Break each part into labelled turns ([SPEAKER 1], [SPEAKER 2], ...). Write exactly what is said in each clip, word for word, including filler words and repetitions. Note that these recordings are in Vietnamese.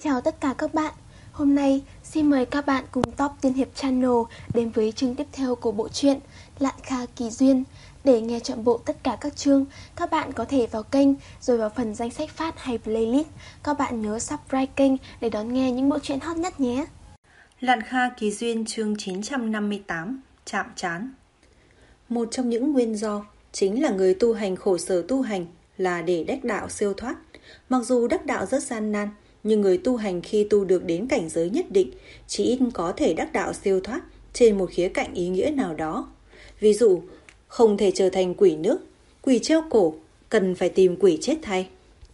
[SPEAKER 1] Chào tất cả các bạn. Hôm nay xin mời các bạn cùng Top Tiên Hiệp Channel đến với chương tiếp theo của bộ truyện Lạn Kha Kỳ Duyên. Để nghe trọn bộ tất cả các chương, các bạn có thể vào kênh rồi vào phần danh sách phát hay playlist. Các bạn nhớ subscribe kênh để đón nghe những bộ truyện hot nhất nhé.
[SPEAKER 2] Lạn Kha Kỳ Duyên chương chín trăm năm mươi tám, chạm trán. Một trong những nguyên do chính là người tu hành khổ sở tu hành là để đắc đạo siêu thoát. Mặc dù đắc đạo rất gian nan, nhưng người tu hành khi tu được đến cảnh giới nhất định, chỉ ít có thể đắc đạo siêu thoát trên một khía cạnh ý nghĩa nào đó. Ví dụ, không thể trở thành quỷ nước, quỷ treo cổ, cần phải tìm quỷ chết thay.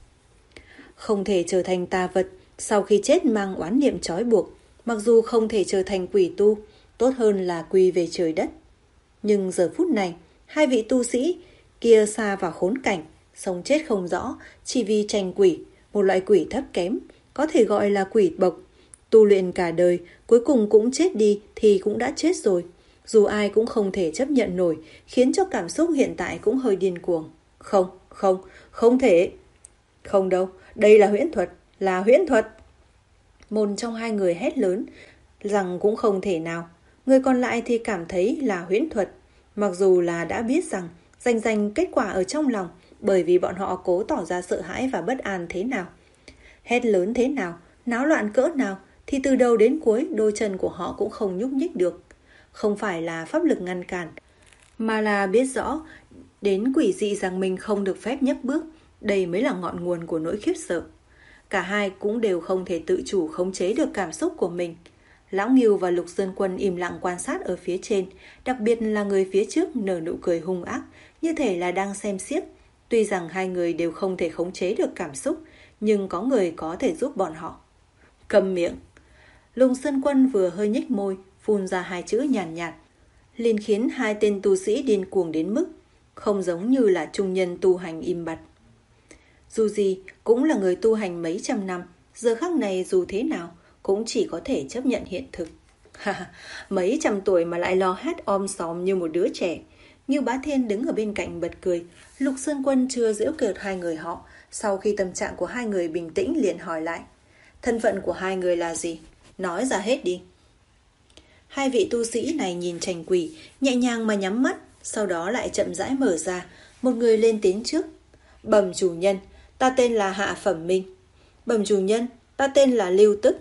[SPEAKER 2] Không thể trở thành tà vật, sau khi chết mang oán niệm trói buộc, mặc dù không thể trở thành quỷ tu, tốt hơn là quy về trời đất. Nhưng giờ phút này, hai vị tu sĩ kia xa vào khốn cảnh, sống chết không rõ, chỉ vì tranh quỷ, một loại quỷ thấp kém, có thể gọi là quỷ bộc. Tu luyện cả đời, cuối cùng cũng chết đi thì cũng đã chết rồi. Dù ai cũng không thể chấp nhận nổi, khiến cho cảm xúc hiện tại cũng hơi điên cuồng. Không, không, không thể. Không đâu, đây là huyễn thuật, là huyễn thuật. Một trong hai người hét lớn rằng cũng không thể nào. Người còn lại thì cảm thấy là huyễn thuật. Mặc dù là đã biết rằng rành rành kết quả ở trong lòng, bởi vì bọn họ cố tỏ ra sợ hãi và bất an thế nào. Hét lớn thế nào, náo loạn cỡ nào, thì từ đầu đến cuối đôi chân của họ cũng không nhúc nhích được. Không phải là pháp lực ngăn cản, mà là biết rõ đến quỷ dị rằng mình không được phép nhấc bước. Đây mới là ngọn nguồn của nỗi khiếp sợ. Cả hai cũng đều không thể tự chủ khống chế được cảm xúc của mình. Lão Ngưu và Lục Sơn Quân im lặng quan sát ở phía trên, đặc biệt là người phía trước nở nụ cười hung ác, như thể là đang xem xiếc. Tuy rằng hai người đều không thể khống chế được cảm xúc, nhưng có người có thể giúp bọn họ. Câm miệng. Lục Sơn Quân vừa hơi nhếch môi, phun ra hai chữ nhàn nhạt, nhạt, liền khiến hai tên tu sĩ điên cuồng đến mức không giống như là trung nhân tu hành im bặt. Dù gì cũng là người tu hành mấy trăm năm, giờ khắc này dù thế nào cũng chỉ có thể chấp nhận hiện thực. Mấy trăm tuổi mà lại lo hét om sòm như một đứa trẻ. Ngưu Bá Thiên đứng ở bên cạnh bật cười. Lục Sơn Quân chưa giễu cợt hai người họ. Sau khi tâm trạng của hai người bình tĩnh liền hỏi lại, thân phận của hai người là gì? Nói ra hết đi. Hai vị tu sĩ này nhìn tranh quỷ, nhẹ nhàng mà nhắm mắt, sau đó lại chậm rãi mở ra. Một người lên tiếng trước. Bẩm chủ nhân, ta tên là Hạ Phẩm Minh. Bẩm chủ nhân, ta tên là Lưu Tức.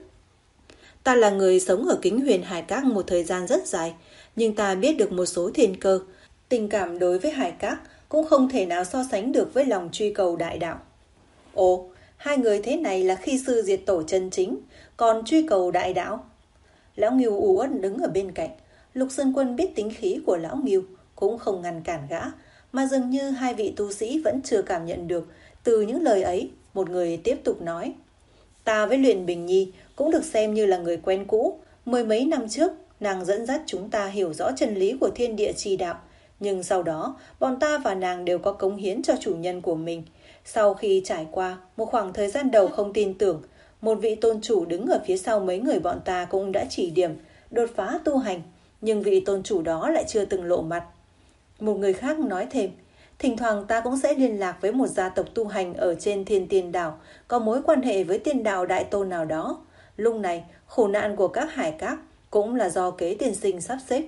[SPEAKER 2] Ta là người sống ở Kính Huyền Hải Các một thời gian rất dài, nhưng ta biết được một số thiên cơ. Tình cảm đối với Hải Các cũng không thể nào so sánh được với lòng truy cầu đại đạo. Ồ, hai người thế này là khi sư diệt tổ chân chính, còn truy cầu đại đạo. Lão Ngưu u uất đứng ở bên cạnh. Lục Sơn Quân biết tính khí của Lão Ngưu, cũng không ngăn cản gã, mà dường như hai vị tu sĩ vẫn chưa cảm nhận được. Từ những lời ấy, một người tiếp tục nói, ta với Luyện Bình Nhi cũng được xem như là người quen cũ. Mười mấy năm trước, nàng dẫn dắt chúng ta hiểu rõ chân lý của thiên địa chi đạo, nhưng sau đó, bọn ta và nàng đều có cống hiến cho chủ nhân của mình. Sau khi trải qua một khoảng thời gian đầu không tin tưởng, một vị tôn chủ đứng ở phía sau mấy người bọn ta cũng đã chỉ điểm, đột phá tu hành, nhưng vị tôn chủ đó lại chưa từng lộ mặt. Một người khác nói thêm, thỉnh thoảng ta cũng sẽ liên lạc với một gia tộc tu hành ở trên Thiên Tiên Đảo, có mối quan hệ với tiên đạo đại tôn nào đó. Lúc này, khổ nạn của các hải các cũng là do kế tiên sinh sắp xếp.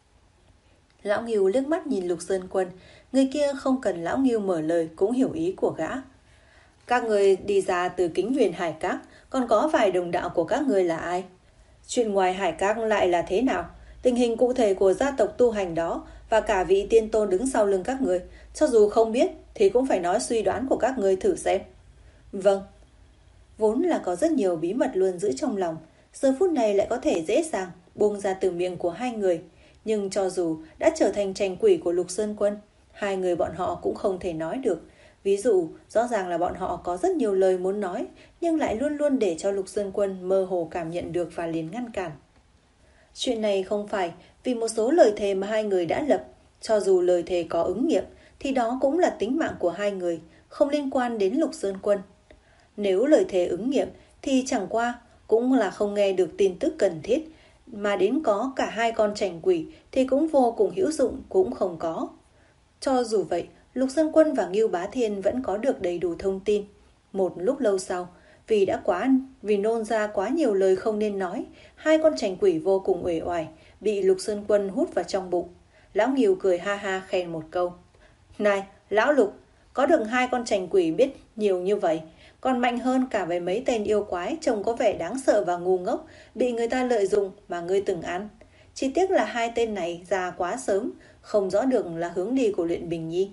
[SPEAKER 2] Lão Ngưu liếc mắt nhìn Lục Sơn Quân, người kia không cần Lão Ngưu mở lời cũng hiểu ý của gã. Các người đi ra từ Kính Huyền Hải Các, còn có vài đồng đạo của các người là ai? Chuyện ngoài Hải Các lại là thế nào? Tình hình cụ thể của gia tộc tu hành đó và cả vị tiên tôn đứng sau lưng các người, cho dù không biết thì cũng phải nói suy đoán của các người thử xem. Vâng. Vốn là có rất nhiều bí mật luôn giữ trong lòng, giờ phút này lại có thể dễ dàng buông ra từ miệng của hai người. Nhưng cho dù đã trở thành tranh quỷ của Lục Sơn Quân, hai người bọn họ cũng không thể nói được. Ví dụ, rõ ràng là bọn họ có rất nhiều lời muốn nói, nhưng lại luôn luôn để cho Lục Sơn Quân mơ hồ cảm nhận được và liền ngăn cản. Chuyện này không phải vì một số lời thề mà hai người đã lập. Cho dù lời thề có ứng nghiệm, thì đó cũng là tính mạng của hai người, không liên quan đến Lục Sơn Quân. Nếu lời thề ứng nghiệm, thì chẳng qua cũng là không nghe được tin tức cần thiết, mà đến có cả hai con tranh quỷ thì cũng vô cùng hữu dụng cũng không có. Cho dù vậy, Lục Sơn Quân và Ngưu Bá Thiên vẫn có được đầy đủ thông tin. Một lúc lâu sau, Vì đã quá vì nôn ra quá nhiều lời không nên nói, hai con trành quỷ vô cùng uể oải bị Lục Sơn Quân hút vào trong bụng. Lão Nghiêu cười ha ha khen một câu: "Này, lão Lục, có được hai con trành quỷ biết nhiều như vậy, còn mạnh hơn cả với mấy tên yêu quái trông có vẻ đáng sợ và ngu ngốc bị người ta lợi dụng mà ngươi từng ăn. Chỉ tiếc là hai tên này già quá sớm, không rõ được là hướng đi của Luyện Bình Nhi.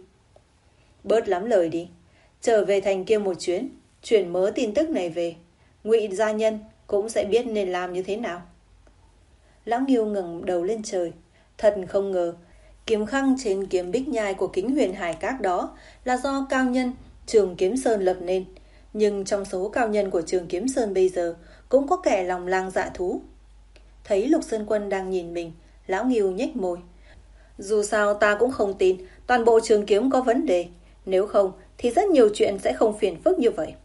[SPEAKER 2] Bớt lắm lời đi, trở về thành kia một chuyến, chuyển mớ tin tức này về, Ngụy gia nhân cũng sẽ biết nên làm như thế nào." Lão Nghiêu ngẩng đầu lên trời, thật không ngờ kiếm khăng trên kiếm bích nhai của Kính Huyền Hải Các đó là do cao nhân Trường Kiếm Sơn lập nên. Nhưng trong số cao nhân của Trường Kiếm Sơn bây giờ cũng có kẻ lòng lang dạ thú. Thấy Lục Sơn Quân đang nhìn mình, Lão Nghiêu nhếch môi: "Dù sao ta cũng không tin toàn bộ trường kiếm có vấn đề, nếu không thì rất nhiều chuyện sẽ không phiền phức như vậy."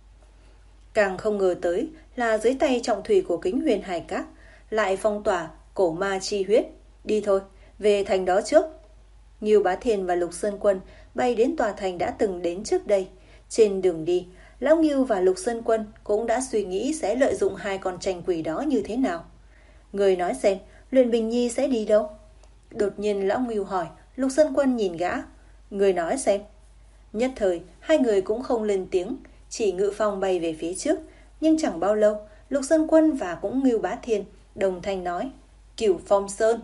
[SPEAKER 2] Càng không ngờ tới là dưới tay trọng thủy của Kính Huyền Hải Các lại phong tỏa cổ ma chi huyết. Đi thôi, về thành đó trước. Ngưu Bá Thiên và Lục Sơn Quân bay đến tòa thành đã từng đến trước đây. Trên đường đi, Lão Ngưu và Lục Sơn Quân cũng đã suy nghĩ sẽ lợi dụng hai con trành quỷ đó như thế nào. Người nói xem, Luyện Bình Nhi sẽ đi đâu? Đột nhiên Lão Ngưu hỏi. Lục Sơn Quân nhìn gã. Người nói xem. Nhất thời, hai người cũng không lên tiếng, chỉ ngự phong bay về phía trước. Nhưng chẳng bao lâu, Lục Sơn Quân và cũng Ngưu Bá Thiên đồng thanh nói: Cửu Phong Sơn.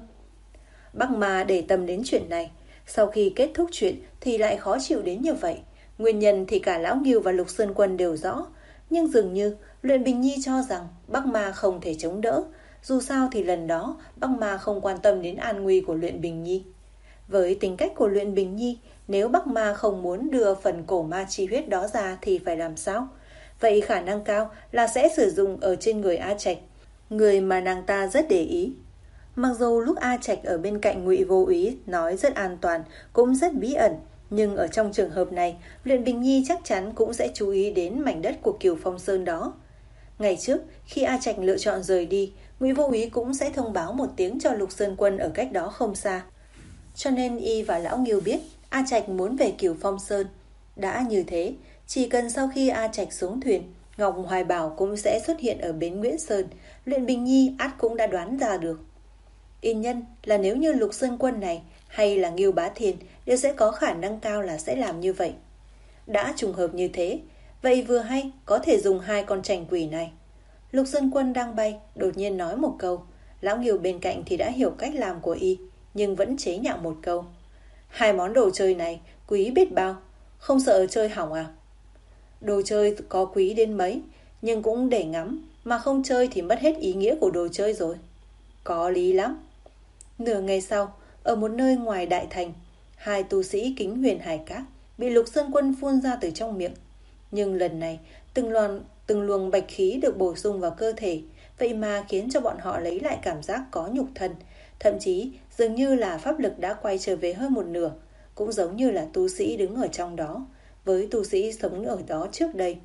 [SPEAKER 2] Bắc Ma để tâm đến chuyện này, sau khi kết thúc chuyện thì lại khó chịu đến như vậy. Nguyên nhân thì cả Lão Ngưu và Lục Sơn Quân đều rõ, nhưng dường như Luyện Bình Nhi cho rằng Bắc Ma không thể chống đỡ. Dù sao thì lần đó Bắc Ma không quan tâm đến an nguy của Luyện Bình Nhi. Với tính cách của Luyện Bình Nhi, nếu Bắc Ma không muốn đưa phần cổ ma chi huyết đó ra thì phải làm sao? Vậy khả năng cao là sẽ sử dụng ở trên người A Trạch, người mà nàng ta rất để ý. Mặc dù lúc A Trạch ở bên cạnh Ngụy Vô Úy nói rất an toàn, cũng rất bí ẩn, nhưng ở trong trường hợp này, Luyện Bình Nhi chắc chắn cũng sẽ chú ý đến mảnh đất của Cửu Phong Sơn đó. Ngày trước, khi A Trạch lựa chọn rời đi, Ngụy Vô Úy cũng sẽ thông báo một tiếng cho Lục Sơn Quân ở cách đó không xa. Cho nên y và Lão Ngưu biết A Trạch muốn về Cửu Phong Sơn. Đã như thế, chỉ cần sau khi A Trạch xuống thuyền, Ngọc Hoài Bảo cũng sẽ xuất hiện ở bến Nguyễn Sơn. Luyện Bình Nhi ắt cũng đã đoán ra được. Yên nhân là nếu như Lục Sơn Quân này hay là Ngưu Bá Thiên đều sẽ có khả năng cao là sẽ làm như vậy. Đã trùng hợp như thế, vậy vừa hay có thể dùng hai con trành quỷ này. Lục Sơn Quân đang bay, đột nhiên nói một câu. Lão Ngưu bên cạnh thì đã hiểu cách làm của y, nhưng vẫn chế nhạo một câu. Hai món đồ chơi này quý biết bao, không sợ chơi hỏng à? Đồ chơi có quý đến mấy, nhưng cũng để ngắm, mà không chơi thì mất hết ý nghĩa của đồ chơi rồi. Có lý lắm. Nửa ngày sau, ở một nơi ngoài đại thành, hai tu sĩ Kính Huyền Hải Các bị Lục Sơn Quân phun ra từ trong miệng. Nhưng lần này, từng luồng, từng luồng bạch khí được bổ sung vào cơ thể, vậy mà khiến cho bọn họ lấy lại cảm giác có nhục thân. Thậm chí, dường như là pháp lực đã quay trở về hơn một nửa, cũng giống như là tu sĩ đứng ở trong đó, với tu sĩ sống ở đó trước đây.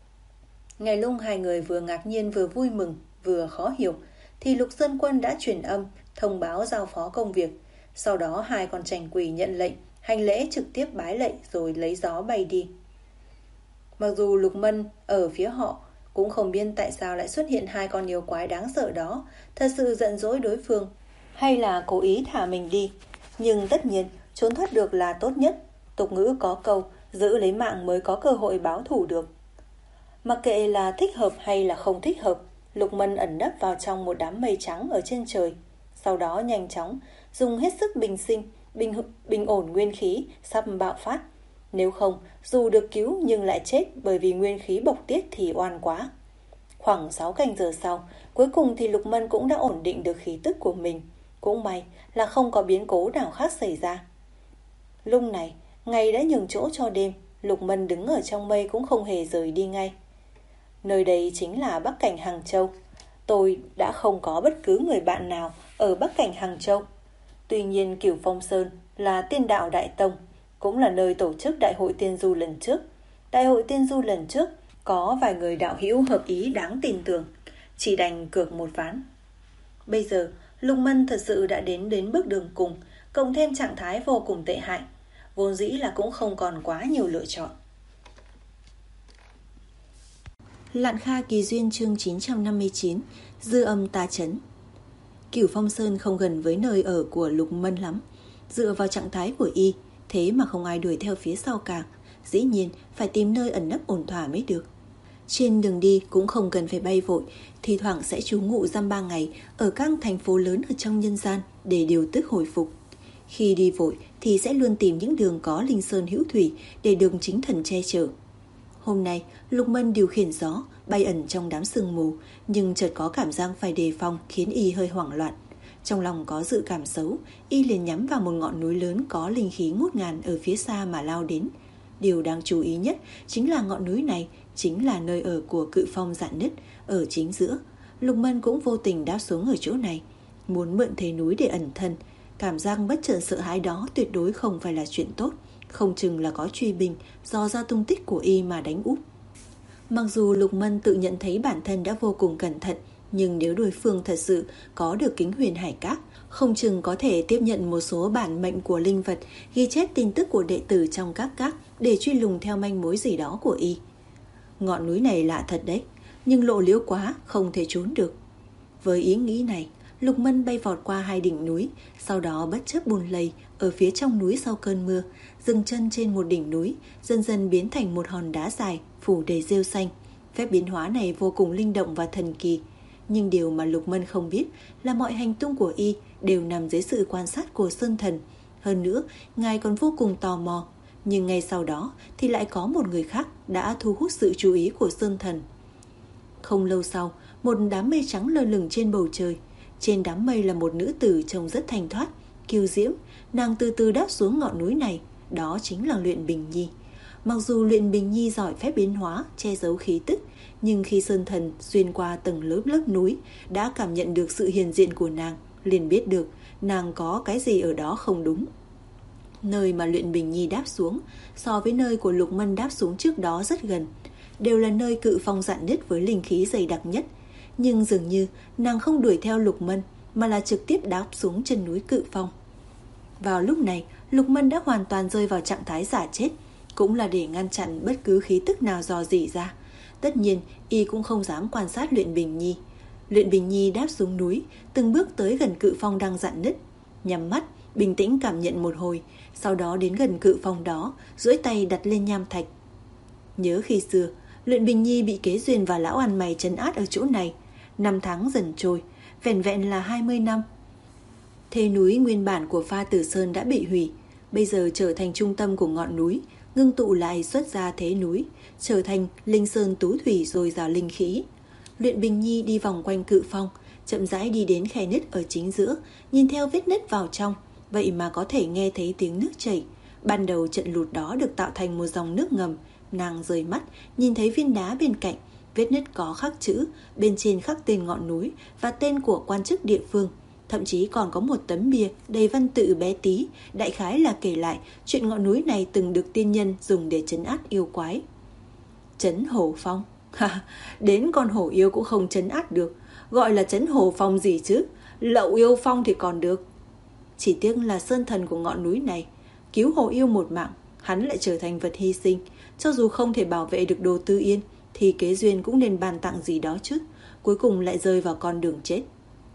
[SPEAKER 2] Ngày lúc hai người vừa ngạc nhiên vừa vui mừng, vừa khó hiểu, thì Lục Sơn Quân đã truyền âm, thông báo giao phó công việc. Sau đó hai con trành quỷ nhận lệnh, hành lễ trực tiếp bái lệnh rồi lấy gió bay đi. Mặc dù Lục Mân ở phía họ cũng không biết tại sao lại xuất hiện hai con yêu quái đáng sợ đó, thật sự giận dỗi đối phương, hay là cố ý thả mình đi. Nhưng tất nhiên, trốn thoát được là tốt nhất. Tục ngữ có câu, giữ lấy mạng mới có cơ hội báo thù được. Mặc kệ là thích hợp hay là không thích hợp, Lục Mân ẩn nấp vào trong một đám mây trắng ở trên trời. Sau đó nhanh chóng, dùng hết sức bình sinh, bình, bình ổn nguyên khí, sắp bạo phát. Nếu không, dù được cứu nhưng lại chết bởi vì nguyên khí bộc tiết thì oan quá. Khoảng sáu canh giờ sau, cuối cùng thì Lục Mân cũng đã ổn định được khí tức của mình. Cũng may là không có biến cố nào khác xảy ra. Lúc này, ngày đã nhường chỗ cho đêm, Lục Mân đứng ở trong mây cũng không hề rời đi ngay. Nơi đây chính là Bắc Cảnh Hàng Châu. Tôi đã không có bất cứ người bạn nào ở Bắc Cảnh Hàng Châu. Tuy nhiên Cửu Phong Sơn là Tiên Đạo Đại Tông, cũng là nơi tổ chức Đại hội Tiên Du lần trước. Đại hội Tiên Du lần trước có vài người đạo hữu hợp ý đáng tin tưởng, chỉ đành cược một ván. Bây giờ Lục Mân thật sự đã đến đến bước đường cùng, cộng thêm trạng thái vô cùng tệ hại, vốn dĩ là cũng không còn quá nhiều lựa chọn. Lạn Kha Kỳ Duyên chương chín trăm năm mươi chín. Dư âm ta chấn. Cửu Phong Sơn không gần với nơi ở của Lục Mân lắm. Dựa vào trạng thái của y, thế mà không ai đuổi theo phía sau cả. Dĩ nhiên phải tìm nơi ẩn nấp ổn thỏa mới được. Trên đường đi cũng không cần phải bay vội, thì thoảng sẽ trú ngụ dăm ba ngày ở các thành phố lớn ở trong nhân gian để điều tức hồi phục. Khi đi vội thì sẽ luôn tìm những đường có linh sơn hữu thủy để được chính thần che chở. Hôm nay Lục Mân điều khiển gió bay ẩn trong đám sương mù, nhưng chợt có cảm giác phải đề phòng khiến y hơi hoảng loạn. Trong lòng có dự cảm xấu, y liền nhắm vào một ngọn núi lớn có linh khí ngút ngàn ở phía xa mà lao đến. Điều đáng chú ý nhất chính là ngọn núi này chính là nơi ở của Cự Phong Dạn Nứt ở chính giữa. Lục Mân cũng vô tình đáp xuống ở chỗ này, muốn mượn thế núi để ẩn thân. Cảm giác bất chợt sợ hãi đó tuyệt đối không phải là chuyện tốt, không chừng là có truy binh do ra tung tích của y mà đánh úp. Mặc dù Lục Mân tự nhận thấy bản thân đã vô cùng cẩn thận, nhưng nếu đối phương thật sự có được kính huyền hải các, không chừng có thể tiếp nhận một số bản mệnh của linh vật, ghi chép tin tức của đệ tử trong các các để truy lùng theo manh mối gì đó của y. Ngọn núi này lạ thật đấy, nhưng lộ liễu quá, không thể trốn được. Với ý nghĩ này, Lục Mân bay vọt qua hai đỉnh núi, sau đó bất chấp buồn lầy ở phía trong núi sau cơn mưa, dừng chân trên một đỉnh núi, dần dần biến thành một hòn đá dài phủ đầy rêu xanh. Phép biến hóa này vô cùng linh động và thần kỳ, nhưng điều mà Lục Mân không biết là mọi hành tung của y đều nằm dưới sự quan sát của Sơn Thần. Hơn nữa, ngài còn vô cùng tò mò, nhưng ngay sau đó thì lại có một người khác đã thu hút sự chú ý của Sơn Thần. Không lâu sau, một đám mây trắng lơ lửng trên bầu trời. Trên đám mây là một nữ tử trông rất thanh thoát, kiêu diễm. Nàng từ từ đáp xuống ngọn núi này, đó chính là Luyện Bình Nhi. Mặc dù Luyện Bình Nhi giỏi phép biến hóa, che giấu khí tức, nhưng khi Sơn Thần xuyên qua tầng lớp lớp núi, đã cảm nhận được sự hiện diện của nàng, liền biết được nàng có cái gì ở đó không đúng. Nơi mà Luyện Bình Nhi đáp xuống so với nơi của Lục Mân đáp xuống trước đó rất gần, đều là nơi Cự Phong Dạn Nứt với linh khí dày đặc nhất. Nhưng dường như nàng không đuổi theo Lục Mân, mà là trực tiếp đáp xuống chân núi Cự Phong. Vào lúc này, Lục Mân đã hoàn toàn rơi vào trạng thái giả chết, cũng là để ngăn chặn bất cứ khí tức nào dò dỉ ra. Tất nhiên, y cũng không dám quan sát Luyện Bình Nhi. Luyện Bình Nhi đáp xuống núi, từng bước tới gần Cự Phong đang dạn nứt, nhắm mắt, bình tĩnh cảm nhận một hồi, sau đó đến gần Cự Phong đó, duỗi tay đặt lên nham thạch. Nhớ khi xưa, Luyện Bình Nhi bị Kế Duyên và lão ăn mày trấn át ở chỗ này. Năm tháng dần trôi, vẻn vẹn là hai mươi năm. Thế núi nguyên bản của Pha Tử Sơn đã bị hủy, bây giờ trở thành trung tâm của ngọn núi, ngưng tụ lại xuất ra thế núi, trở thành linh sơn tú thủy dồi dào linh khí. Luyện Bình Nhi đi vòng quanh Cự Phong, chậm rãi đi đến khe nứt ở chính giữa, nhìn theo vết nứt vào trong, vậy mà có thể nghe thấy tiếng nước chảy. Ban đầu trận lụt đó được tạo thành một dòng nước ngầm. Nàng rời mắt, nhìn thấy viên đá bên cạnh, vết nứt có khắc chữ, bên trên khắc tên ngọn núi và tên của quan chức địa phương. Thậm chí còn có một tấm bia đầy văn tự bé tí, đại khái là kể lại chuyện ngọn núi này từng được tiên nhân dùng để trấn át yêu quái. Trấn Hổ Phong? Ha, đến con hổ yêu cũng không trấn át được, gọi là trấn Hổ Phong gì chứ, lậu yêu phong thì còn được. Chỉ tiếc là Sơn Thần của ngọn núi này, cứu hổ yêu một mạng, hắn lại trở thành vật hy sinh. Cho dù không thể bảo vệ được Đồ Tư Yên, thì Kế Duyên cũng nên ban tặng gì đó chứ, cuối cùng lại rơi vào con đường chết.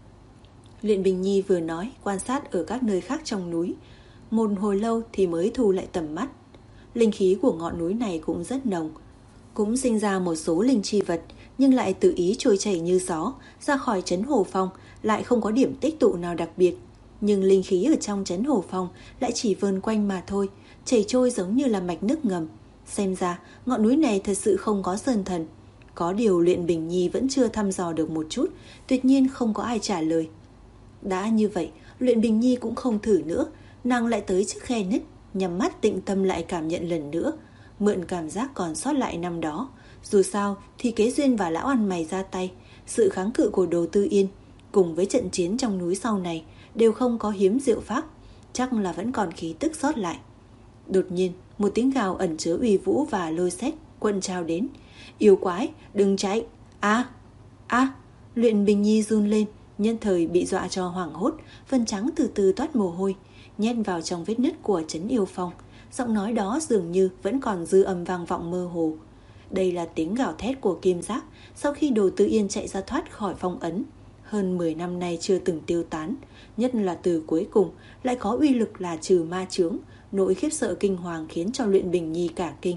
[SPEAKER 2] Luyện Bình Nhi vừa nói, quan sát ở các nơi khác trong núi, một hồi lâu thì mới thu lại tầm mắt. Linh khí của ngọn núi này cũng rất nồng, cũng sinh ra một số linh chi vật, nhưng lại tự ý trôi chảy như gió ra khỏi trấn Hồ Phong, lại không có điểm tích tụ nào đặc biệt. Nhưng linh khí ở trong trấn Hồ Phong lại chỉ vờn quanh mà thôi, chảy trôi giống như là mạch nước ngầm. Xem ra ngọn núi này thật sự không có Sơn Thần. Có điều Luyện Bình Nhi vẫn chưa thăm dò được một chút, tuyệt nhiên không có ai trả lời. Đã như vậy, Luyện Bình Nhi cũng không thử nữa, nàng lại tới trước khe nứt, nhắm mắt tĩnh tâm lại cảm nhận lần nữa, mượn cảm giác còn sót lại năm đó. Dù sao thì Kế Duyên và lão ăn mày ra tay, sự kháng cự của Đồ Tư Yên cùng với trận chiến trong núi sau này đều không có hiếm diệu pháp, chắc là vẫn còn khí tức sót lại. Đột nhiên, một tiếng gào ẩn chứa uy vũ và lôi sét cuộn trào đến. Yêu quái, đừng chạy! A, a! Luyện Bình Nhi run lên, nhân thời bị dọa cho hoảng hốt, vân trắng từ từ toát mồ hôi, nhét vào trong vết nứt của trấn Yêu Phong. Giọng nói đó dường như vẫn còn dư âm vang vọng mơ hồ. Đây là tiếng gào thét của Kim Giác sau khi Đồ Tư Yên chạy ra thoát khỏi phong ấn. Hơn mười năm nay chưa từng tiêu tán, nhất là từ cuối cùng lại có uy lực là trừ ma chướng, nỗi khiếp sợ kinh hoàng khiến cho Luyện Bình Nhi cả kinh.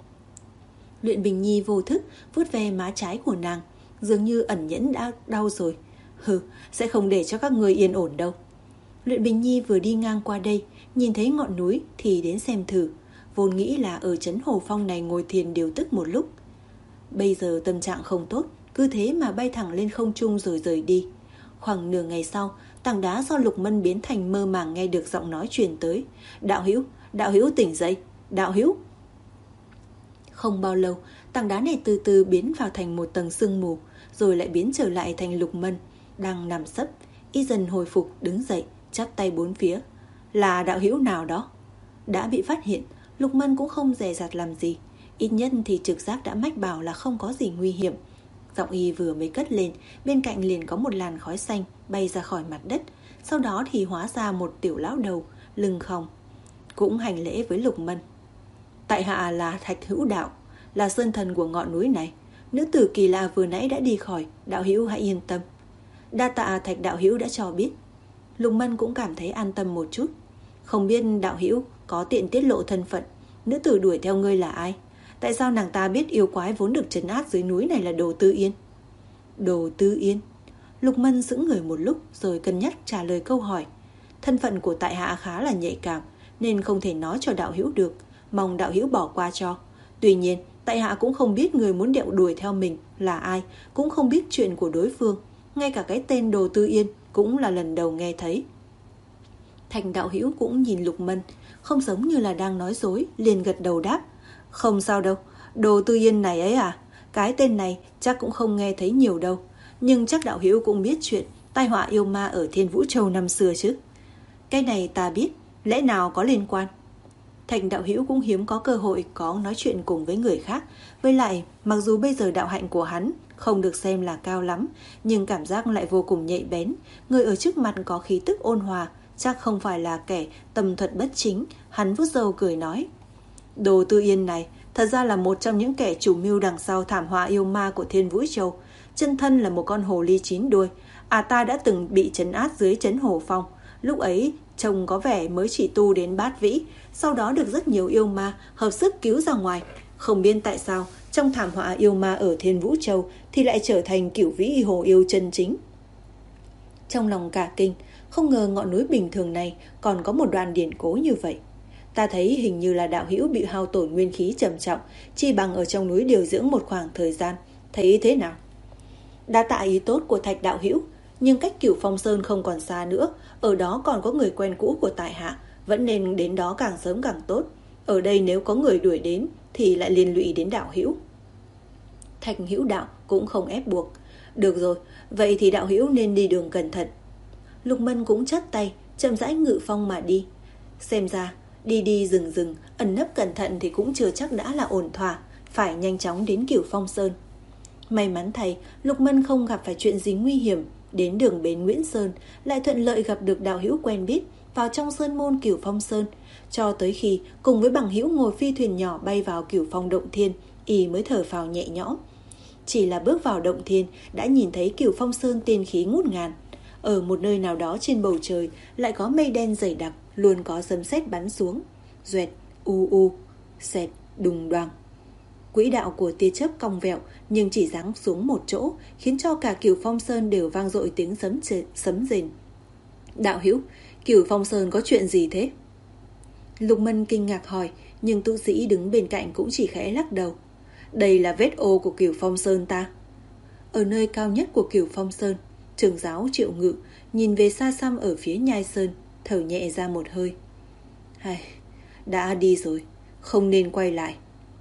[SPEAKER 2] Luyện Bình Nhi vô thức vuốt ve má trái của nàng, dường như ẩn nhẫn đã đau rồi. Hừ, sẽ không để cho các người yên ổn đâu. Luyện Bình Nhi vừa đi ngang qua đây, nhìn thấy ngọn núi thì đến xem thử, vốn nghĩ là ở trấn Hồ Phong này ngồi thiền điều tức một lúc. Bây giờ tâm trạng không tốt, cứ thế mà bay thẳng lên không trung rồi rời đi. Khoảng nửa ngày sau, tảng đá do Lục Mân biến thành mơ màng nghe được giọng nói truyền tới. Đạo hữu, đạo hữu tỉnh dậy, đạo hữu. Không bao lâu, tảng đá này từ từ biến vào thành một tầng sương mù, rồi lại biến trở lại thành Lục Mân, đang nằm sấp. Y dần hồi phục đứng dậy, chắp tay bốn phía. Là đạo hữu nào đó? Đã bị phát hiện, Lục Mân cũng không dè dặt làm gì. Ít nhất thì trực giác đã mách bảo là không có gì nguy hiểm. Giọng y vừa mới cất lên, bên cạnh liền có một làn khói xanh bay ra khỏi mặt đất. Sau đó thì hóa ra một tiểu lão đầu, lưng khom, cũng hành lễ với Lục Mân. Tại hạ là Thạch Hữu Đạo, là sơn thần của ngọn núi này. Nữ tử kỳ lạ vừa nãy đã đi khỏi, đạo hữu hãy yên tâm. Đa tạ Thạch đạo hữu đã cho biết. Lục Mân cũng cảm thấy an tâm một chút. Không biết đạo hữu có tiện tiết lộ thân phận, nữ tử đuổi theo ngươi là ai? Tại sao nàng ta biết yêu quái vốn được trấn áp dưới núi này là Đồ Tư Yên? Đồ Tư Yên? Lục Mân sững người một lúc rồi cân nhắc trả lời câu hỏi. Thân phận của tại hạ khá là nhạy cảm nên không thể nói cho đạo hữu được, mong đạo hữu bỏ qua cho. Tuy nhiên, tại hạ cũng không biết người muốn đeo đuổi theo mình là ai, cũng không biết chuyện của đối phương, ngay cả cái tên Đồ Tư Yên cũng là lần đầu nghe thấy. Thành đạo hữu cũng nhìn Lục Mân, không giống như là đang nói dối, liền gật đầu đáp. Không sao đâu, Đồ Tư Yên này ấy à, cái tên này chắc cũng không nghe thấy nhiều đâu, nhưng chắc đạo hữu cũng biết chuyện tai họa yêu ma ở Thiên Vũ Châu năm xưa chứ. Cái này ta biết, lẽ nào có liên quan? Thành đạo hữu cũng hiếm có cơ hội có nói chuyện cùng với người khác. Với lại, mặc dù bây giờ đạo hạnh của hắn không được xem là cao lắm, nhưng cảm giác lại vô cùng nhạy bén. Người ở trước mặt có khí tức ôn hòa, chắc không phải là kẻ tâm thuật bất chính. Hắn vuốt râu cười nói. Đồ Tư Yên này thật ra là một trong những kẻ chủ mưu đằng sau thảm họa yêu ma của Thiên Vũ Châu. Chân thân là một con hồ ly chín đuôi. À, ta đã từng bị trấn áp dưới trấn Hồ Phong. Lúc ấy trông có vẻ mới chỉ tu đến bát vĩ, sau đó được rất nhiều yêu ma hợp sức cứu ra ngoài. Không biết tại sao trong thảm họa yêu ma ở Thiên Vũ Châu thì lại trở thành cửu vĩ hồ yêu chân chính. Trong lòng cả kinh, không ngờ ngọn núi bình thường này còn có một đoạn điển cố như vậy. Ta thấy hình như là đạo hữu bị hao tổn nguyên khí trầm trọng, chi bằng ở trong núi điều dưỡng một khoảng thời gian. Thấy thế nào? Đa tạ ý tốt của Thạch đạo hữu, nhưng cách Cửu Phong Sơn không còn xa nữa, ở đó còn có người quen cũ của tại hạ, vẫn nên đến đó càng sớm càng tốt. Ở đây nếu có người đuổi đến thì lại liên lụy đến đạo hữu. Thạch Hữu Đạo cũng không ép buộc. Được rồi, vậy thì đạo hữu nên đi đường cẩn thận. Lục Mân cũng chắp tay, chậm rãi ngự phong mà đi. Xem ra đi đi rừng rừng, ẩn nấp cẩn thận thì cũng chưa chắc đã là ổn thỏa, phải nhanh chóng đến Cửu Phong Sơn. May mắn thay, Lục Mân không gặp phải chuyện gì nguy hiểm. Đến đường bến Nguyễn Sơn, lại thuận lợi gặp được đạo hữu quen biết vào trong sơn môn Cửu Phong Sơn. Cho tới khi cùng với bằng hữu ngồi phi thuyền nhỏ bay vào Cửu Phong Động Thiên, y mới thở phào nhẹ nhõm. Chỉ là bước vào Động Thiên đã nhìn thấy Cửu Phong Sơn tiên khí ngút ngàn. Ở một nơi nào đó trên bầu trời lại có mây đen dày đặc, luôn có sấm sét bắn xuống. Duẹt, u u, xẹt, đùng đoàng. Quỹ đạo của tia chớp cong vẹo nhưng chỉ giáng xuống một chỗ, khiến cho cả Cửu Phong Sơn đều vang dội tiếng sấm sấm rền. Đạo hữu, Cửu Phong Sơn có chuyện gì thế? Lục Mân kinh ngạc hỏi, nhưng tu sĩ đứng bên cạnh cũng chỉ khẽ lắc đầu. Đây là vết ô của Cửu Phong Sơn ta. Ở nơi cao nhất của Cửu Phong Sơn, trưởng giáo Triệu Ngự nhìn về xa xăm ở phía nhai sơn, thở nhẹ ra một hơi. Ai, đã đi rồi, không nên quay lại.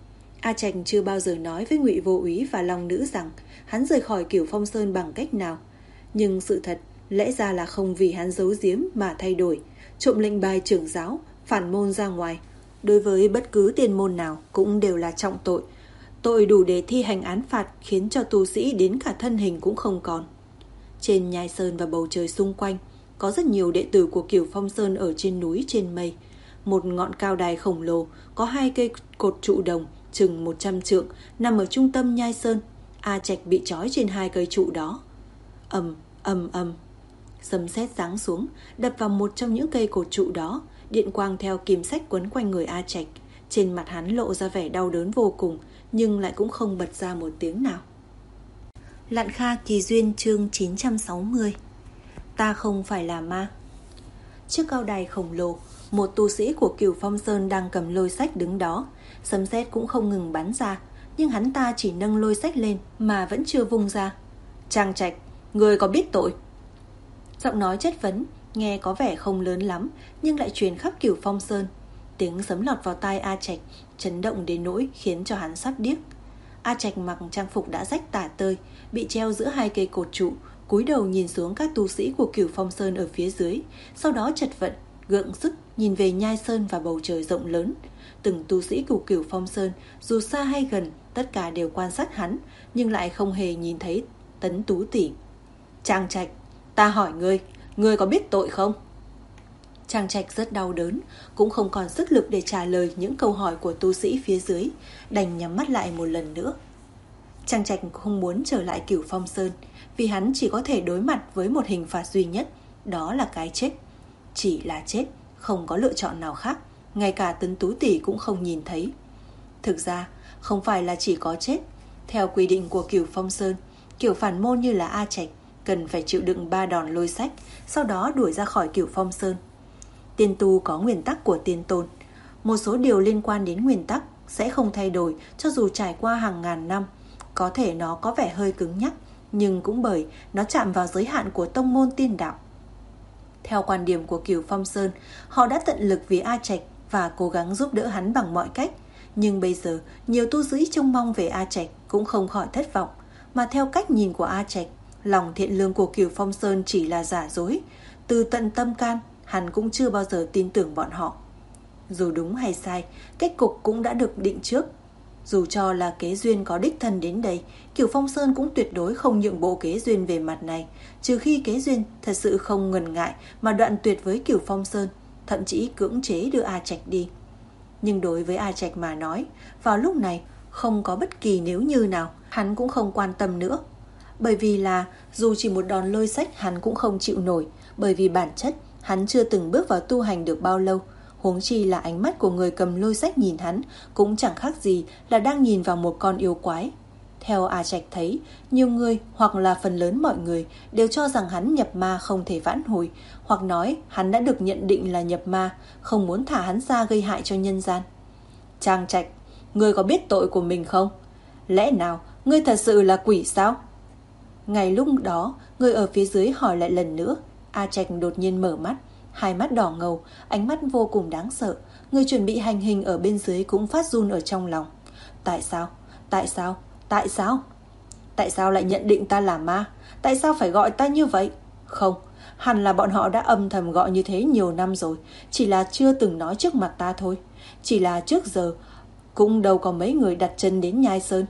[SPEAKER 2] A Trạch chưa bao giờ nói với Ngụy Vô Úy và Long Nữ rằng hắn rời khỏi Cửu Phong Sơn bằng cách nào. Nhưng sự thật lẽ ra là không vì hắn giấu giếm mà thay đổi, trộm lệnh bài trưởng giáo, phản môn ra ngoài. Đối với bất cứ tiên môn nào cũng đều là trọng tội. Tội đủ để thi hành án phạt, khiến cho tu sĩ đến cả thân hình cũng không còn. Trên nhai sơn và bầu trời xung quanh có rất nhiều đệ tử của Cửu Phong Sơn ở trên núi trên mây. Một ngọn cao đài khổng lồ có hai cây cột trụ đồng chừng một trăm trượng, nằm ở trung tâm nhai sơn. A Trạch bị trói trên hai cây trụ đó. Ầm ầm ầm, sấm sét giáng xuống, đập vào một trong những cây cột trụ đó. Điện quang theo kìm sách quấn quanh người A Trạch. Trên mặt hắn lộ ra vẻ đau đớn vô cùng, nhưng lại cũng không bật ra một tiếng nào. Lạn Kha Kỳ Duyên chương chín trăm sáu mươi. Ta không phải là ma. Trước cao đài khổng lồ, một tu sĩ của Cửu Phong Sơn đang cầm lôi sách đứng đó. Sấm sét cũng không ngừng bắn ra, nhưng hắn ta chỉ nâng lôi sách lên mà vẫn chưa vung ra. Trang Trạch, người có biết tội? Giọng nói chất vấn, nghe có vẻ không lớn lắm, nhưng lại truyền khắp Cửu Phong Sơn. Tiếng sấm lọt vào tai A Trạch, chấn động đến nỗi khiến cho hắn sắp điếc. A Trạch mặc trang phục đã rách tả tơi, bị treo giữa hai cây cột trụ, cúi đầu nhìn xuống các tu sĩ của Cửu Phong Sơn ở phía dưới, sau đó chật vật, gượng sức nhìn về nhai sơn và bầu trời rộng lớn. Từng tu sĩ của Cửu Phong Sơn, dù xa hay gần, tất cả đều quan sát hắn, nhưng lại không hề nhìn thấy Tấn Tú tỷ. Trang Trạch, ta hỏi ngươi, ngươi có biết tội không? Trang Trạch rất đau đớn, cũng không còn sức lực để trả lời những câu hỏi của tu sĩ phía dưới, đành nhắm mắt lại một lần nữa. Trang Trạch không muốn trở lại Cửu Phong Sơn, vì hắn chỉ có thể đối mặt với một hình phạt duy nhất, đó là cái chết. Chỉ là chết, không có lựa chọn nào khác, ngay cả Tấn Tú tỷ cũng không nhìn thấy. Thực ra, không phải là chỉ có chết. Theo quy định của Cửu Phong Sơn, kiểu phản môn như là A Trạch cần phải chịu đựng ba đòn lôi sách, sau đó đuổi ra khỏi Cửu Phong Sơn. Tiên tu có nguyên tắc của tiên tôn. Một số điều liên quan đến nguyên tắc sẽ không thay đổi cho dù trải qua hàng ngàn năm. Có thể nó có vẻ hơi cứng nhắc, nhưng cũng bởi nó chạm vào giới hạn của tông môn tiên đạo. Theo quan điểm của Cửu Phong Sơn, họ đã tận lực vì A Trạch và cố gắng giúp đỡ hắn bằng mọi cách. Nhưng bây giờ, nhiều tu sĩ trông mong về A Trạch cũng không khỏi thất vọng. Mà theo cách nhìn của A Trạch, lòng thiện lương của Cửu Phong Sơn chỉ là giả dối. Từ tận tâm can, hắn cũng chưa bao giờ tin tưởng bọn họ. Dù đúng hay sai, kết cục cũng đã được định trước. Dù cho là kế duyên có đích thân đến đây, Cửu Phong Sơn cũng tuyệt đối không nhượng bộ kế duyên về mặt này, trừ khi kế duyên thật sự không ngần ngại mà đoạn tuyệt với Cửu Phong Sơn, thậm chí cưỡng chế đưa A Trạch đi. Nhưng đối với A Trạch mà nói, vào lúc này không có bất kỳ nếu như nào, hắn cũng không quan tâm nữa. Bởi vì là dù chỉ một đòn lôi sách hắn cũng không chịu nổi, bởi vì bản chất hắn chưa từng bước vào tu hành được bao lâu. Huống chi là ánh mắt của người cầm lôi sách nhìn hắn cũng chẳng khác gì là đang nhìn vào một con yêu quái. Theo A Trạch thấy, nhiều người hoặc là phần lớn mọi người đều cho rằng hắn nhập ma không thể vãn hồi, hoặc nói hắn đã được nhận định là nhập ma, không muốn thả hắn ra gây hại cho nhân gian. Trang Trạch, ngươi có biết tội của mình không? Lẽ nào ngươi thật sự là quỷ sao? Ngay lúc đó, người ở phía dưới hỏi lại lần nữa. A Trạch đột nhiên mở mắt, hai mắt đỏ ngầu, ánh mắt vô cùng đáng sợ. Người chuẩn bị hành hình ở bên dưới cũng phát run ở trong lòng. Tại sao? Tại sao? Tại sao? Tại sao lại nhận định ta là ma? Tại sao phải gọi ta như vậy? Không, hẳn là bọn họ đã âm thầm gọi như thế nhiều năm rồi, chỉ là chưa từng nói trước mặt ta thôi. Chỉ là trước giờ cũng đâu có mấy người đặt chân đến Nhai Sơn.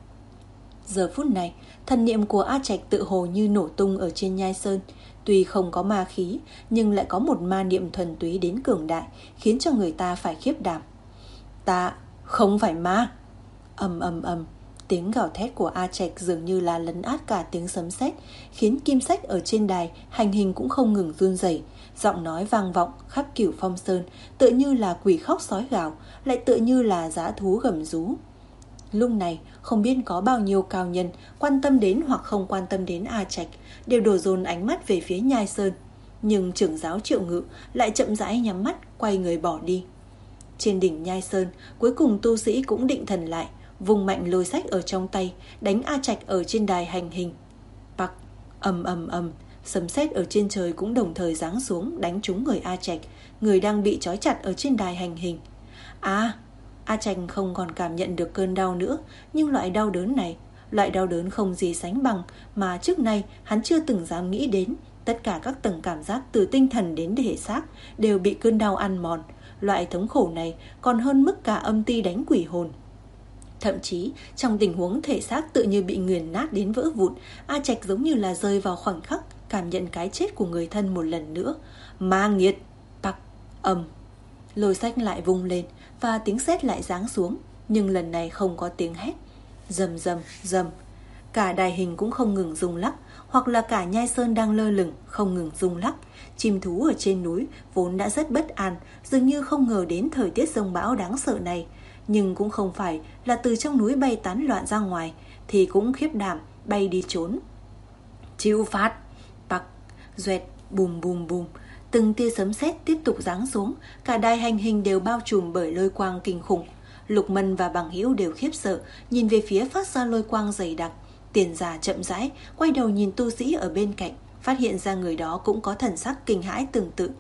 [SPEAKER 2] Giờ phút này, thần niệm của A Trạch tự hồ như nổ tung ở trên Nhai Sơn. Tuy không có ma khí, nhưng lại có một ma niệm thuần túy đến cường đại, khiến cho người ta phải khiếp đảm. Ta không phải ma. Ầm ầm ầm, tiếng gào thét của A Trạch dường như là lấn át cả tiếng sấm sét, khiến kim sách ở trên đài hành hình cũng không ngừng run rẩy. Giọng nói vang vọng khắp Cửu Phong Sơn, tựa như là quỷ khóc sói gào, lại tựa như là dã thú gầm rú. Lúc này, không biết có bao nhiêu cao nhân quan tâm đến hoặc không quan tâm đến A Trạch, đều đổ dồn ánh mắt về phía Nhai Sơn. Nhưng trưởng giáo Triệu Ngự lại chậm rãi nhắm mắt, quay người bỏ đi. Trên đỉnh Nhai Sơn, cuối cùng tu sĩ cũng định thần lại, vùng mạnh lôi sách ở trong tay, đánh A Trạch ở trên đài hành hình. Bặc, ầm ầm ầm, sấm sét ở trên trời cũng đồng thời giáng xuống, đánh trúng người A Trạch, người đang bị trói chặt ở trên đài hành hình. À, A Trạch không còn cảm nhận được cơn đau nữa, nhưng loại đau đớn này, loại đau đớn không gì sánh bằng mà trước nay hắn chưa từng dám nghĩ đến. Tất cả các tầng cảm giác từ tinh thần đến thể xác đều bị cơn đau ăn mòn. Loại thống khổ này còn hơn mức cả âm ti đánh quỷ hồn. Thậm chí trong tình huống thể xác tự như bị nghiền nát đến vỡ vụn, A Trạch giống như là rơi vào khoảnh khắc cảm nhận cái chết của người thân một lần nữa. Ma nghiệt! Bặc! Ầm! Lôi sách lại vung lên và tiếng sét lại giáng xuống. nhưng lần này không có tiếng hét. Rầm rầm rầm, cả đài hình cũng không ngừng rung lắc, hoặc là cả nhai sơn đang lơ lửng không ngừng rung lắc. Chim thú ở trên núi vốn đã rất bất an, dường như không ngờ đến thời tiết giông bão đáng sợ này, nhưng cũng không phải là từ trong núi bay tán loạn ra ngoài, thì cũng khiếp đảm bay đi trốn. Chịu phát, bạc, doẹt, bùm bùm bùm, từng tia sấm sét tiếp tục giáng xuống, cả đài hành hình đều bao trùm bởi lôi quang kinh khủng. Lục Mân và Bằng Hữu đều khiếp sợ, nhìn về phía phát ra lôi quang dày đặc. Tiền Giả chậm rãi quay đầu nhìn tu sĩ ở bên cạnh, phát hiện ra người đó cũng có thần sắc kinh hãi tương tự.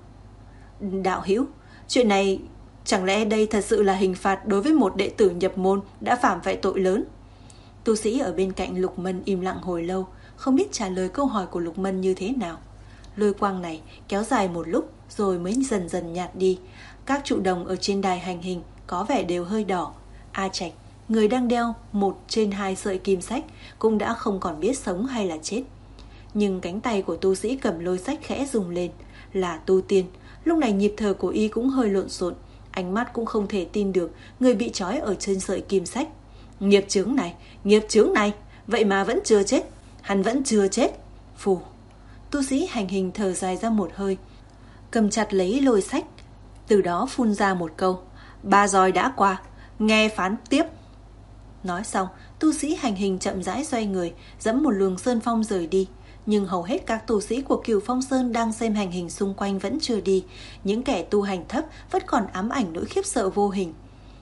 [SPEAKER 2] Đạo hữu, chuyện này chẳng lẽ đây thật sự là hình phạt đối với một đệ tử nhập môn đã phạm phải tội lớn? Tu sĩ ở bên cạnh Lục Mân im lặng hồi lâu, không biết trả lời câu hỏi của Lục Mân như thế nào. Lôi quang này kéo dài một lúc rồi mới dần dần nhạt đi. Các trụ đồng ở trên đài hành hình có vẻ đều hơi đỏ. A Trạch, người đang đeo một trên hai sợi kim sách, cũng đã không còn biết sống hay là chết. Nhưng cánh tay của tu sĩ cầm lôi sách khẽ rung lên. Là tu tiên. Lúc này nhịp thở của y cũng hơi lộn xộn, ánh mắt cũng không thể tin được người bị trói ở trên sợi kim sách. Nghiệp chướng này, nghiệp chướng này, vậy mà vẫn chưa chết. Hắn vẫn chưa chết. Phù. Tu sĩ hành hình thở dài ra một hơi, cầm chặt lấy lôi sách, từ đó phun ra một câu: ba roi đã qua, nghe phán tiếp. Nói xong, tu sĩ hành hình chậm rãi xoay người, dẫm một luồng sơn phong rời đi. Nhưng hầu hết các tu sĩ của Cửu Phong Sơn đang xem hành hình xung quanh vẫn chưa đi. Những kẻ tu hành thấp vẫn còn ám ảnh nỗi khiếp sợ vô hình.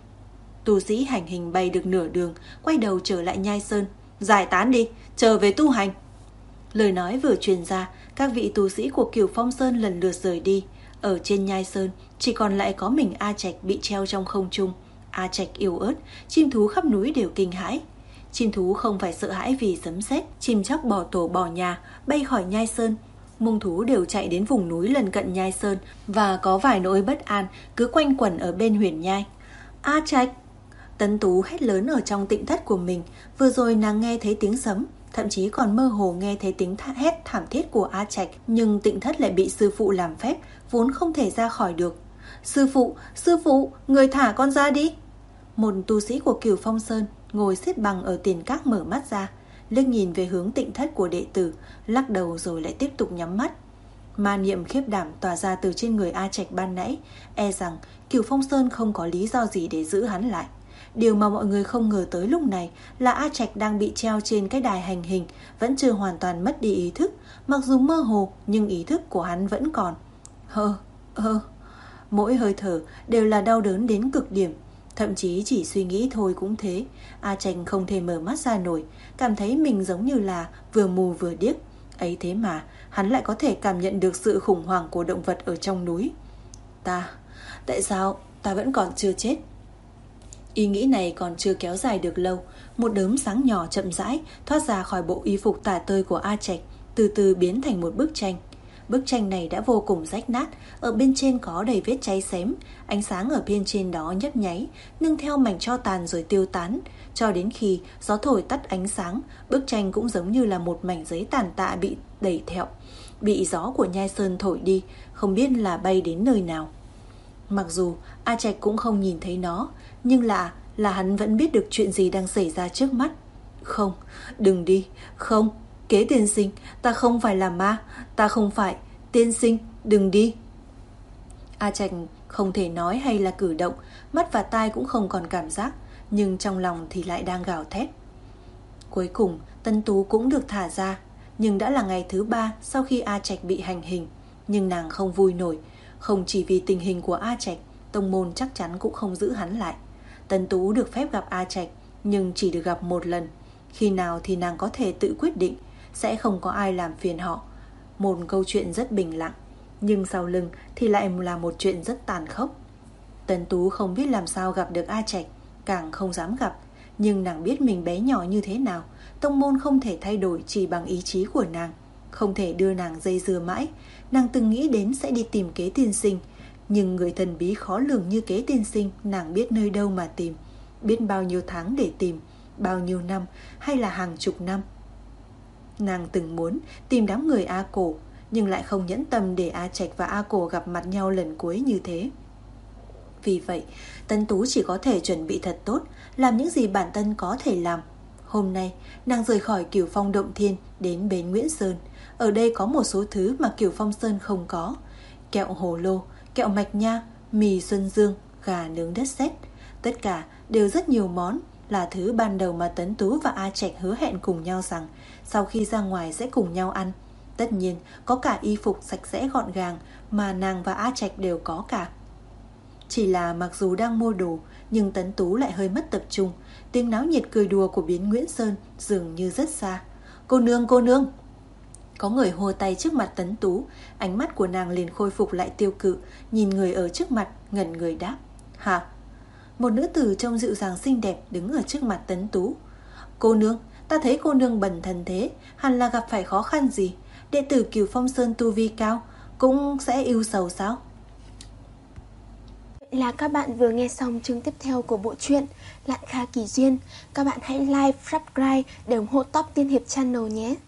[SPEAKER 2] Tu sĩ hành hình bay được nửa đường, quay đầu trở lại nhai sơn. Giải tán đi, trở về tu hành. Lời nói vừa truyền ra, các vị tu sĩ của Cửu Phong Sơn lần lượt rời đi. Ở trên nhai sơn, chỉ còn lại có mình A Trạch bị treo trong không trung. A Trạch yếu ớt, chim thú khắp núi đều kinh hãi. Chim thú không phải sợ hãi vì sấm sét, chim chóc bỏ tổ bỏ nhà, bay khỏi nhai sơn. Mông thú đều chạy đến vùng núi lần cận nhai sơn, và có vài nỗi bất an cứ quanh quẩn ở bên huyền nhai. A Trạch! Tấn Tú hét lớn ở trong tịnh thất của mình. Vừa rồi nàng nghe thấy tiếng sấm, thậm chí còn mơ hồ nghe thấy tiếng hét thảm thiết của A Trạch, nhưng tịnh thất lại bị sư phụ làm phép, vốn không thể ra khỏi được. Sư phụ, sư phụ, người thả con ra đi. Một tu sĩ của Cửu Phong Sơn ngồi xếp bằng ở tiền các mở mắt ra, liếc nhìn về hướng tịnh thất của đệ tử, lắc đầu rồi lại tiếp tục nhắm mắt. Ma niệm khiếp đảm tỏa ra từ trên người A Trạch ban nãy, e rằng Cửu Phong Sơn không có lý do gì để giữ hắn lại. Điều mà mọi người không ngờ tới lúc này là A Trạch đang bị treo trên cái đài hành hình, vẫn chưa hoàn toàn mất đi ý thức. Mặc dù mơ hồ nhưng ý thức của hắn vẫn còn. Hơ, hơ. Mỗi hơi thở đều là đau đớn đến cực điểm. Thậm chí chỉ suy nghĩ thôi cũng thế. A Trạch không thể mở mắt ra nổi, cảm thấy mình giống như là vừa mù vừa điếc. Ấy thế mà hắn lại có thể cảm nhận được sự khủng hoảng của động vật ở trong núi. Ta, tại sao ta vẫn còn chưa chết? Ý nghĩ này còn chưa kéo dài được lâu, một đốm sáng nhỏ chậm rãi thoát ra khỏi bộ y phục tả tơi của A Trạch, từ từ biến thành một bức tranh. Bức tranh này đã vô cùng rách nát, ở bên trên có đầy vết cháy xém, ánh sáng ở bên trên đó nhấp nháy, nương theo mảnh tro tàn rồi tiêu tán, cho đến khi gió thổi tắt ánh sáng, bức tranh cũng giống như là một mảnh giấy tàn tạ bị đẩy thẹo, bị gió của nhai sơn thổi đi, không biết là bay đến nơi nào. Mặc dù A Trạch cũng không nhìn thấy nó, nhưng lạ là hắn vẫn biết được chuyện gì đang xảy ra trước mắt. Không, đừng đi, không, Kế tiên sinh, ta không phải là ma, ta không phải, tiên sinh, đừng đi. A Trạch không thể nói hay là cử động, mắt và tai cũng không còn cảm giác, nhưng trong lòng thì lại đang gào thét. Cuối cùng, Tân Tú cũng được thả ra, nhưng đã là ngày thứ ba sau khi A Trạch bị hành hình. Nhưng nàng không vui nổi, không chỉ vì tình hình của A Trạch, tông môn chắc chắn cũng không giữ hắn lại. Tân Tú được phép gặp A Trạch, nhưng chỉ được gặp một lần. Khi nào thì nàng có thể tự quyết định, sẽ không có ai làm phiền họ. Một câu chuyện rất bình lặng, nhưng sau lưng thì lại là một chuyện rất tàn khốc. Tân Tú không biết làm sao gặp được A Trạch, càng không dám gặp. Nhưng nàng biết mình bé nhỏ như thế nào, tông môn không thể thay đổi chỉ bằng ý chí của nàng, không thể đưa nàng dây dưa mãi. Nàng từng nghĩ đến sẽ đi tìm Kế tiên sinh, nhưng người thần bí khó lường như Kế tiên sinh nàng biết nơi đâu mà tìm, biết bao nhiêu tháng để tìm, bao nhiêu năm hay là hàng chục năm. Nàng từng muốn tìm đám người A Cổ, nhưng lại không nhẫn tâm để A Trạch và A Cổ gặp mặt nhau lần cuối như thế. Vì vậy, Tấn Tú chỉ có thể chuẩn bị thật tốt, làm những gì bản thân có thể làm. Hôm nay, nàng rời khỏi Cửu Phong Động Thiên đến bến Nguyễn Sơn. Ở đây có một số thứ mà Cửu Phong Sơn không có. Kẹo hồ lô, kẹo mạch nha, mì xuân dương, gà nướng đất sét. Tất cả đều rất nhiều món, là thứ ban đầu mà Tấn Tú và A Trạch hứa hẹn cùng nhau rằng sau khi ra ngoài sẽ cùng nhau ăn. Tất nhiên, có cả y phục sạch sẽ gọn gàng mà nàng và A Trạch đều có cả. Chỉ là mặc dù đang mua đồ, nhưng Tấn Tú lại hơi mất tập trung. Tiếng náo nhiệt cười đùa của bến Nguyễn Sơn dường như rất xa. Cô nương, cô nương! Có người hô tay trước mặt Tấn Tú. Ánh mắt của nàng liền khôi phục lại tiêu cự, nhìn người ở trước mặt, ngẩn người đáp. Hả? Một nữ tử trông dịu dàng xinh đẹp đứng ở trước mặt Tấn Tú. Cô nương, ta thấy cô nương bần thần thế, hẳn là gặp phải khó khăn gì? Đệ tử Cửu Phong Sơn tu vi cao cũng sẽ ưu sầu sao?
[SPEAKER 1] Vậy là các bạn vừa nghe xong chương tiếp theo của bộ truyện Lạn Kha Kỳ Duyên. Các bạn hãy like, subscribe để ủng hộ Top Tiên Hiệp Channel nhé.